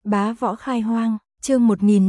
Bá võ khai hoang, chương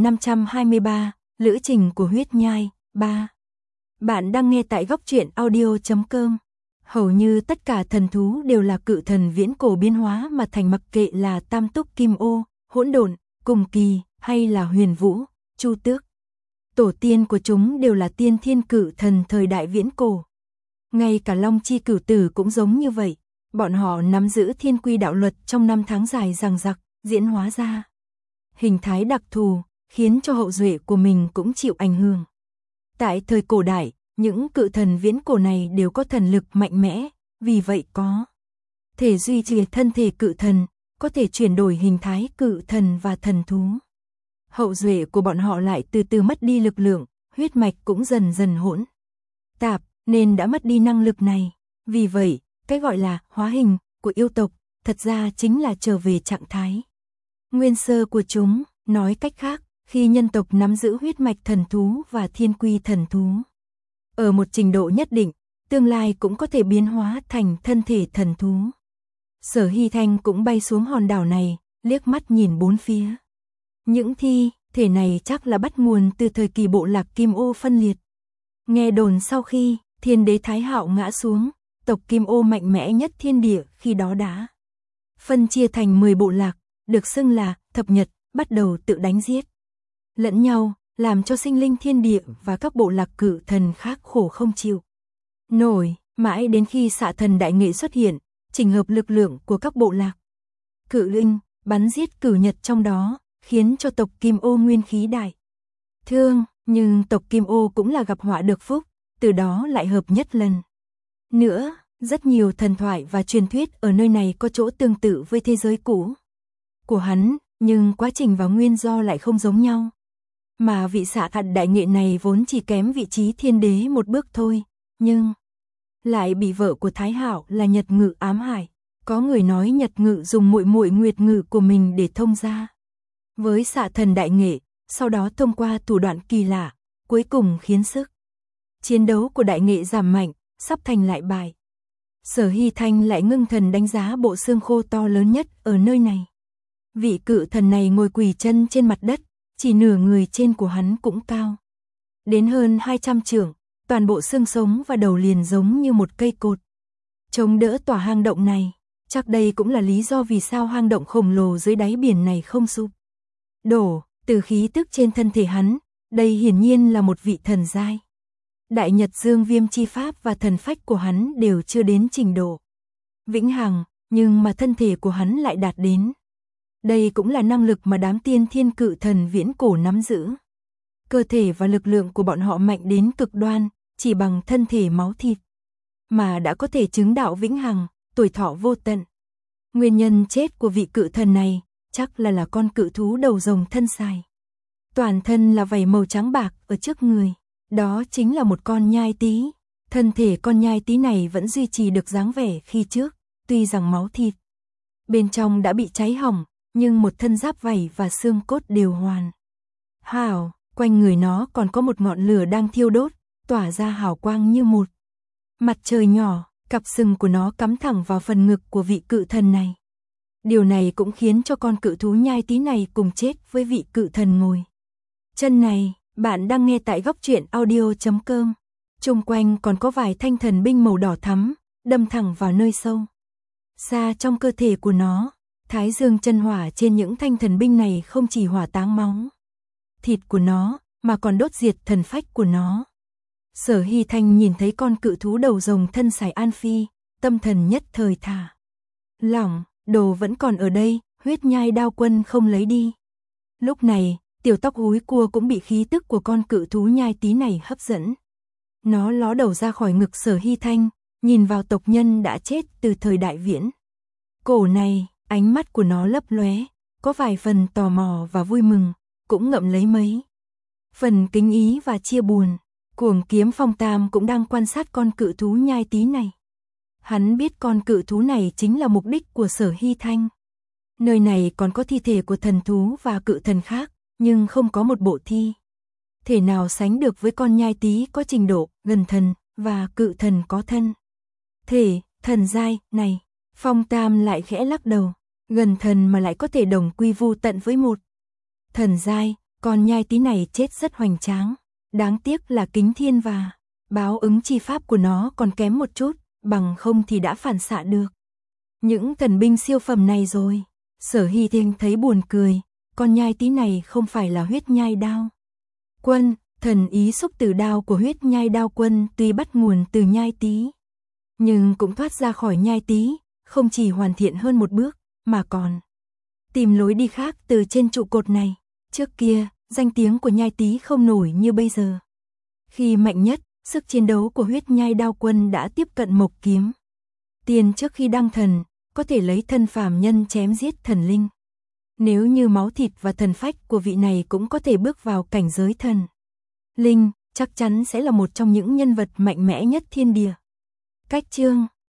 1523, Lữ trình của huyết nhai, 3. Bạn đang nghe tại góc truyện audio.com. Hầu như tất cả thần thú đều là cự thần viễn cổ biến hóa mà thành, mặc kệ là Tam Túc Kim Ô, Hỗn Độn, Cùng Kỳ hay là Huyền Vũ, Chu Tước. Tổ tiên của chúng đều là tiên thiên cự thần thời đại viễn cổ. Ngay cả Long Chi Cửu Tử cũng giống như vậy, bọn họ nắm giữ thiên quy đạo luật trong năm tháng dài dằng dặc, diễn hóa ra hình thái đặc thù, khiến cho hậu duệ của mình cũng chịu ảnh hưởng. Tại thời cổ đại, những cự thần viễn cổ này đều có thần lực mạnh mẽ, vì vậy có thể duy trì thân thể cự thần, có thể chuyển đổi hình thái cự thần và thần thú. Hậu duệ của bọn họ lại từ từ mất đi lực lượng, huyết mạch cũng dần dần hỗn tạp, nên đã mất đi năng lực này. Vì vậy, cái gọi là hóa hình của yêu tộc, thật ra chính là trở về trạng thái nguyên sơ của chúng. Nói cách khác, khi nhân tộc nắm giữ huyết mạch thần thú và thiên quy thần thú, ở một trình độ nhất định, tương lai cũng có thể biến hóa thành thân thể thần thú. Sở Hy Thanh cũng bay xuống hòn đảo này, liếc mắt nhìn bốn phía. Những thi thể này chắc là bắt nguồn từ thời kỳ bộ lạc Kim Ô phân liệt. Nghe đồn sau khi Thiên Đế Thái Hạo ngã xuống, tộc Kim Ô mạnh mẽ nhất thiên địa khi đó đã phân chia thành 10 bộ lạc, được xưng là thập nhật, bắt đầu tự đánh giết lẫn nhau, làm cho sinh linh thiên địa và các bộ lạc cự thần khác khổ không chịu nổi, mãi đến khi Xạ Thần Đại Nghệ xuất hiện, chỉnh hợp lực lượng của các bộ lạc cự linh, bắn giết cử nhật trong đó, khiến cho tộc Kim Ô nguyên khí đại thương. Nhưng tộc Kim Ô cũng là gặp họa được phúc, từ đó lại hợp nhất lần nữa. Rất nhiều thần thoại và truyền thuyết ở nơi này có chỗ tương tự với thế giới cũ của hắn, nhưng quá trình và nguyên do lại không giống nhau. Mà vị Xạ Thần Đại Nghệ này vốn chỉ kém vị trí thiên đế một bước thôi, nhưng lại bị vợ của Thái Hạo là Nhật Ngự ám hại. Có người nói Nhật Ngự dùng muội muội Nguyệt Ngự của mình để thông gia với Xạ Thần Đại Nghệ, sau đó thông qua thủ đoạn kỳ lạ, cuối cùng khiến sức chiến đấu của Đại Nghệ giảm mạnh, sắp thành lại bại. Sở Hy Thanh lại ngưng thần đánh giá bộ xương khô to lớn nhất ở nơi này. Vị cự thần này ngồi quỳ chân trên mặt đất, chỉ nửa người trên của hắn cũng cao đến hơn 200 trượng, toàn bộ xương sống và đầu liền giống như một cây cột chống đỡ tòa hang động này. Chắc đây cũng là lý do vì sao hang động khổng lồ dưới đáy biển này không sụp đổ. Từ khí tức trên thân thể hắn, đây hiển nhiên là một vị thần giai. Đại Nhật Dương Viêm chi pháp và thần phách của hắn đều chưa đến trình độ vĩnh hằng, nhưng mà thân thể của hắn lại đạt đến. Đây cũng là năng lực mà đám tiên thiên cự thần viễn cổ nắm giữ. Cơ thể và lực lượng của bọn họ mạnh đến cực đoan, chỉ bằng thân thể máu thịt mà đã có thể chứng đạo vĩnh hằng, tuổi thọ vô tận. Nguyên nhân chết của vị cự thần này chắc là con cự thú đầu rồng thân dài. Toàn thân là vảy màu trắng bạc ở trước người, đó chính là một con nhai tí. Thân thể con nhai tí này vẫn duy trì được dáng vẻ khi trước, tuy rằng máu thịt bên trong đã bị cháy hỏng, nhưng một thân giáp vảy và xương cốt đều hoàn hảo. Quanh người nó còn có một ngọn lửa đang thiêu đốt, tỏa ra hào quang như một mặt trời nhỏ. Cặp sừng của nó cắm thẳng vào phần ngực của vị cự thần này. Điều này cũng khiến cho con cự thú nhai tí này cùng chết với vị cự thần ngồi chân này. Bạn đang nghe tại góc truyện audio.com. Xung quanh còn có vài thanh thần binh màu đỏ thắm, đâm thẳng vào nơi sâu xa trong cơ thể của nó. Thái dương chân hỏa trên những thanh thần binh này không chỉ hỏa táng máu thịt của nó, mà còn đốt diệt thần phách của nó. Sở Hy Thanh nhìn thấy con cự thú đầu rồng thân sải An Phi, tâm thần nhất thời thả lỏng, đồ vẫn còn ở đây, huyết nhai đao quân không lấy đi. Lúc này, tiểu tóc húi cua cũng bị khí tức của con cự thú nhai tí này hấp dẫn. Nó ló đầu ra khỏi ngực Sở Hy Thanh, nhìn vào tộc nhân đã chết từ thời đại viễn cổ này, ánh mắt của nó lấp lóe, có vài phần tò mò và vui mừng, cũng ngậm lấy mấy phần kính ý và chia buồn. Cuồng Kiếm Phong Tam cũng đang quan sát con cự thú nhai tí này. Hắn biết con cự thú này chính là mục đích của Sở Hy Thanh. Nơi này còn có thi thể của thần thú và cự thần khác, nhưng không có một bộ thi thể nào sánh được với con nhai tí có trình độ gần thần và cự thần có thân thể thần giai này. Phong Tam lại khẽ lắc đầu. Gần thần mà lại có thể đồng quy vu tận với một thần giai, con nhai tí này chết rất hoành tráng. Đáng tiếc là kính thiên và báo ứng chi pháp của nó còn kém một chút, bằng không thì đã phản xạ được những thần binh siêu phẩm này rồi. Sở Hy Thiên thấy buồn cười, con nhai tí này không phải là huyết nhai đao quân, thần ý xúc tử đao của huyết nhai đao quân tuy bắt nguồn từ nhai tí, nhưng cũng thoát ra khỏi nhai tí, không chỉ hoàn thiện hơn một bước, mà còn tìm lối đi khác từ trên trụ cột này. Trước kia, danh tiếng của nhai tí không nổi như bây giờ. Khi mạnh nhất, sức chiến đấu của huyết nhai đao quân đã tiếp cận mộc kiếm tiền trước khi đăng thần, có thể lấy thân phàm nhân chém giết thần linh. Nếu như máu thịt và thần phách của vị này cũng có thể bước vào cảnh giới thần linh, chắc chắn sẽ là một trong những nhân vật mạnh mẽ nhất thiên địa. Cách chương